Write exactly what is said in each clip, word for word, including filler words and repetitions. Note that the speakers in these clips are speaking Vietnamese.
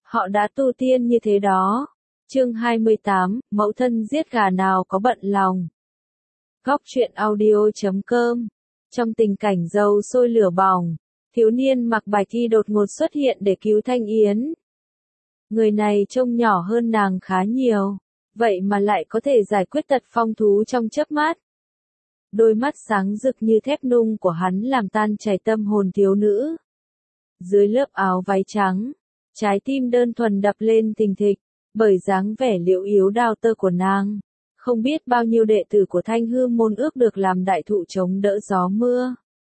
Họ đã tu tiên như thế đó. Chương hai mươi tám, mẫu thân giết gà nào có bận lòng. Góc truyện audio chấm com. Trong tình cảnh dầu sôi lửa bỏng, thiếu niên mặc bạch y đột ngột xuất hiện để cứu Thanh Yến. Người này trông nhỏ hơn nàng khá nhiều, vậy mà lại có thể giải quyết tật phong thú trong chớp mắt. Đôi mắt sáng rực như thép nung của hắn làm tan chảy tâm hồn thiếu nữ. Dưới lớp áo váy trắng, trái tim đơn thuần đập lên thình thịch, bởi dáng vẻ liễu yếu đao tơ của nàng. Không biết bao nhiêu đệ tử của Thanh Hư môn ước được làm đại thụ chống đỡ gió mưa.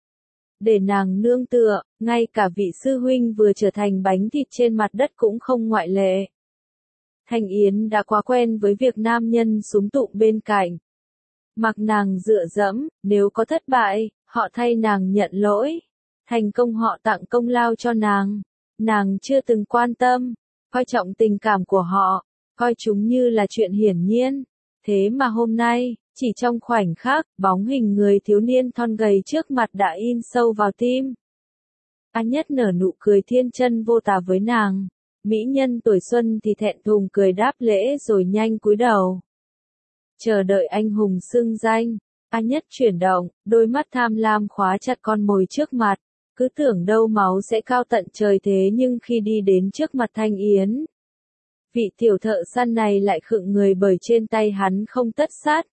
Để nàng nương tựa, ngay cả vị sư huynh vừa trở thành bánh thịt trên mặt đất cũng không ngoại lệ. Thanh Yến đã quá quen với việc nam nhân súm tụng bên cạnh. Mặc nàng dựa dẫm, nếu có thất bại, họ thay nàng nhận lỗi. Thành công họ tặng công lao cho nàng. Nàng chưa từng quan tâm, coi trọng tình cảm của họ, coi chúng như là chuyện hiển nhiên. Thế mà hôm nay, chỉ trong khoảnh khắc, bóng hình người thiếu niên thon gầy trước mặt đã in sâu vào tim. A Nhất nở nụ cười thiên chân vô tà với nàng. Mỹ nhân tuổi xuân thì thẹn thùng cười đáp lễ rồi nhanh cúi đầu. Chờ đợi anh hùng xưng danh. A Nhất chuyển động, đôi mắt tham lam khóa chặt con mồi trước mặt. Cứ tưởng đâu máu sẽ cao tận trời thế nhưng khi đi đến trước mặt Thanh Yến, vị tiểu thợ săn này lại khựng người bởi trên tay hắn không tất sát.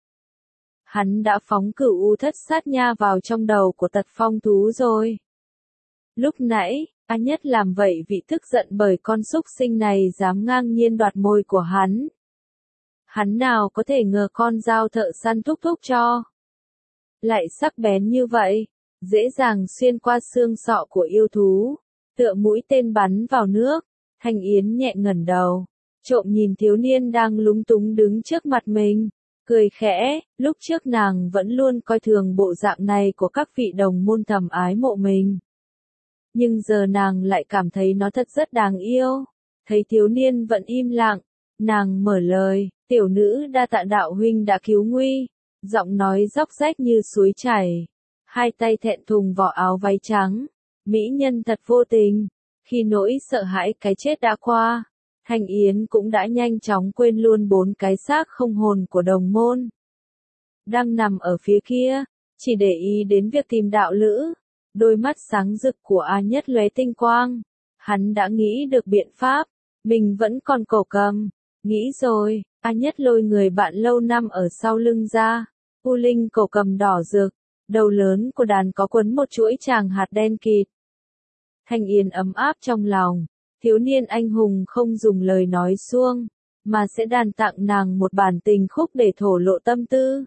Hắn đã phóng cửu u thất sát nha vào trong đầu của tật phong thú rồi. Lúc nãy, A Nhất làm vậy vì tức giận bởi con súc sinh này dám ngang nhiên đoạt môi của hắn. Hắn nào có thể ngờ con dao thợ săn thúc thúc cho lại sắc bén như vậy, dễ dàng xuyên qua xương sọ của yêu thú, tựa mũi tên bắn vào nước. Thanh Yến nhẹ ngẩng đầu, trộm nhìn thiếu niên đang lúng túng đứng trước mặt mình, cười khẽ. Lúc trước nàng vẫn luôn coi thường bộ dạng này của các vị đồng môn thầm ái mộ mình. Nhưng giờ nàng lại cảm thấy nó thật rất đáng yêu. Thấy thiếu niên vẫn im lặng, nàng mở lời, tiểu nữ đa tạ đạo huynh đã cứu nguy. Giọng nói róc rách như suối chảy. Hai tay thẹn thùng vỏ áo váy trắng. Mỹ nhân thật vô tình. Khi nỗi sợ hãi cái chết đã qua, Thanh Yến cũng đã nhanh chóng quên luôn bốn cái xác không hồn của đồng môn. Đang nằm ở phía kia, chỉ để ý đến việc tìm đạo lữ. Đôi mắt sáng rực của A Nhất lóe tinh quang. Hắn đã nghĩ được biện pháp. Mình vẫn còn cổ cầm. Nghĩ rồi, A Nhất lôi người bạn lâu năm ở sau lưng ra. U linh cổ cầm đỏ rực. Đầu lớn của đàn có quấn một chuỗi tràng hạt đen kịt. Thanh Yến ấm áp trong lòng. Thiếu niên anh hùng không dùng lời nói suông, mà sẽ đàn tặng nàng một bản tình khúc để thổ lộ tâm tư.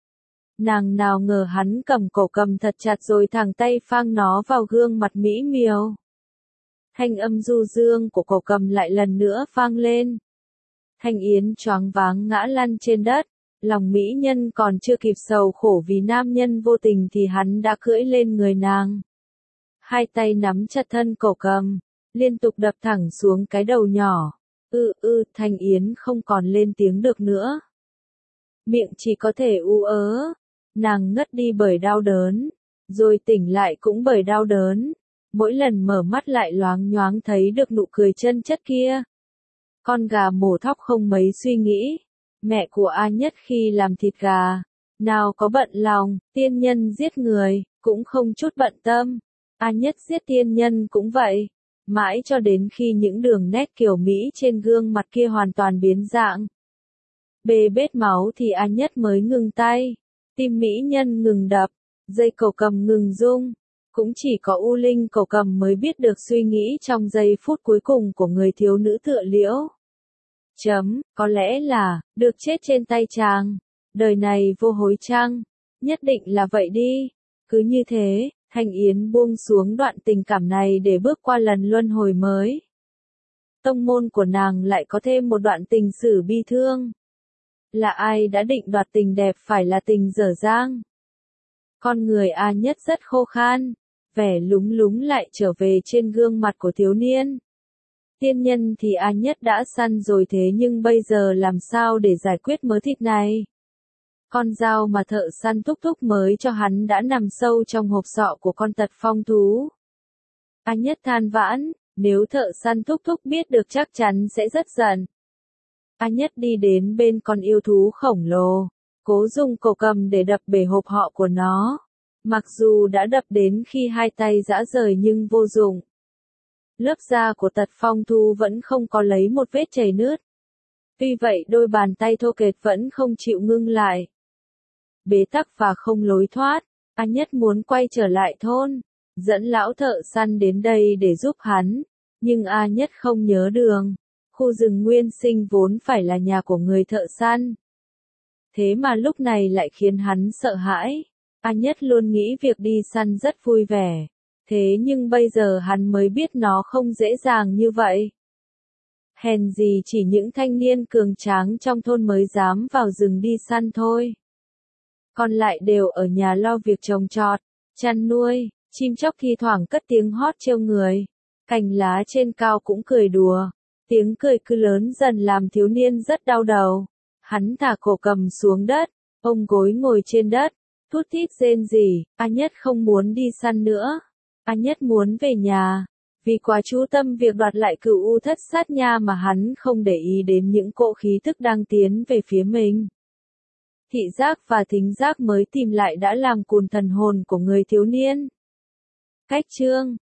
Nàng nào ngờ hắn cầm cổ cầm thật chặt rồi thẳng tay phang nó vào gương mặt mỹ miều. Thanh âm du dương của cổ cầm lại lần nữa vang lên. Thanh Yến choáng váng ngã lăn trên đất. Lòng mỹ nhân còn chưa kịp sầu khổ vì nam nhân vô tình thì hắn đã cưỡi lên người nàng. Hai tay nắm chặt thân cổ cầm, liên tục đập thẳng xuống cái đầu nhỏ. Ư ư, Thanh Yến không còn lên tiếng được nữa. Miệng chỉ có thể u ớ. Nàng ngất đi bởi đau đớn, rồi tỉnh lại cũng bởi đau đớn. Mỗi lần mở mắt lại loáng nhoáng thấy được nụ cười chân chất kia. Con gà mổ thóc không mấy suy nghĩ. Mẹ của A Nhất khi làm thịt gà, nào có bận lòng. Tiên nhân giết người, cũng không chút bận tâm. A Nhất giết tiên nhân cũng vậy. Mãi cho đến khi những đường nét kiểu Mỹ trên gương mặt kia hoàn toàn biến dạng, bê bết máu thì A Nhất mới ngừng tay. Tim mỹ nhân ngừng đập, dây cổ cầm ngừng rung. Cũng chỉ có U linh cổ cầm mới biết được suy nghĩ trong giây phút cuối cùng của người thiếu nữ tựa liễu. Chấm, có lẽ là, được chết trên tay chàng. Đời này vô hối chăng? Nhất định là vậy đi. Cứ như thế, Thanh Yến buông xuống đoạn tình cảm này để bước qua lần luân hồi mới. Tông môn của nàng lại có thêm một đoạn tình sử bi thương. Là ai đã định đoạt tình đẹp phải là tình dở dang? Con người A Nhất rất khô khan, vẻ lúng lúng lại trở về trên gương mặt của thiếu niên. Tiên nhân thì A Nhất đã săn rồi thế nhưng bây giờ làm sao để giải quyết mớ thịt này? Con dao mà thợ săn thúc thúc mới cho hắn đã nằm sâu trong hộp sọ của con tật phong thú. A Nhất than vãn, Nếu thợ săn thúc thúc biết được chắc chắn sẽ rất giận. A Nhất đi đến bên con yêu thú khổng lồ, cố dùng cổ cầm để đập bể hộp họ của nó. Mặc dù đã đập đến khi hai tay rã rời nhưng vô dụng. Lớp da của Tật Phong Thu vẫn không có lấy một vết chảy nứt. Tuy vậy đôi bàn tay thô kệch vẫn không chịu ngưng lại. Bế tắc và không lối thoát, A Nhất muốn quay trở lại thôn, dẫn lão thợ săn đến đây để giúp hắn, nhưng A Nhất không nhớ đường. Khu rừng nguyên sinh vốn phải là nhà của người thợ săn. Thế mà lúc này lại khiến hắn sợ hãi. A Nhất luôn nghĩ việc đi săn rất vui vẻ. Thế nhưng bây giờ hắn mới biết nó không dễ dàng như vậy. Hèn gì chỉ những thanh niên cường tráng trong thôn mới dám vào rừng đi săn thôi. Còn lại đều ở nhà lo việc trồng trọt, chăn nuôi, chim chóc thi thoảng cất tiếng hót trêu người. Cành lá trên cao cũng cười đùa. Tiếng cười cứ lớn dần làm thiếu niên rất đau đầu. Hắn thả cổ cầm xuống đất, ôm gối ngồi trên đất, thút thít rên rỉ. A Nhất không muốn đi săn nữa. A Nhất muốn về nhà. Vì quá chú tâm việc đoạt lại cửu u thất sát nha mà hắn không để ý đến những cỗ khí thức đang tiến về phía mình. Thị giác và thính giác mới tìm lại đã làm cùn thần hồn của người thiếu niên. Cách chương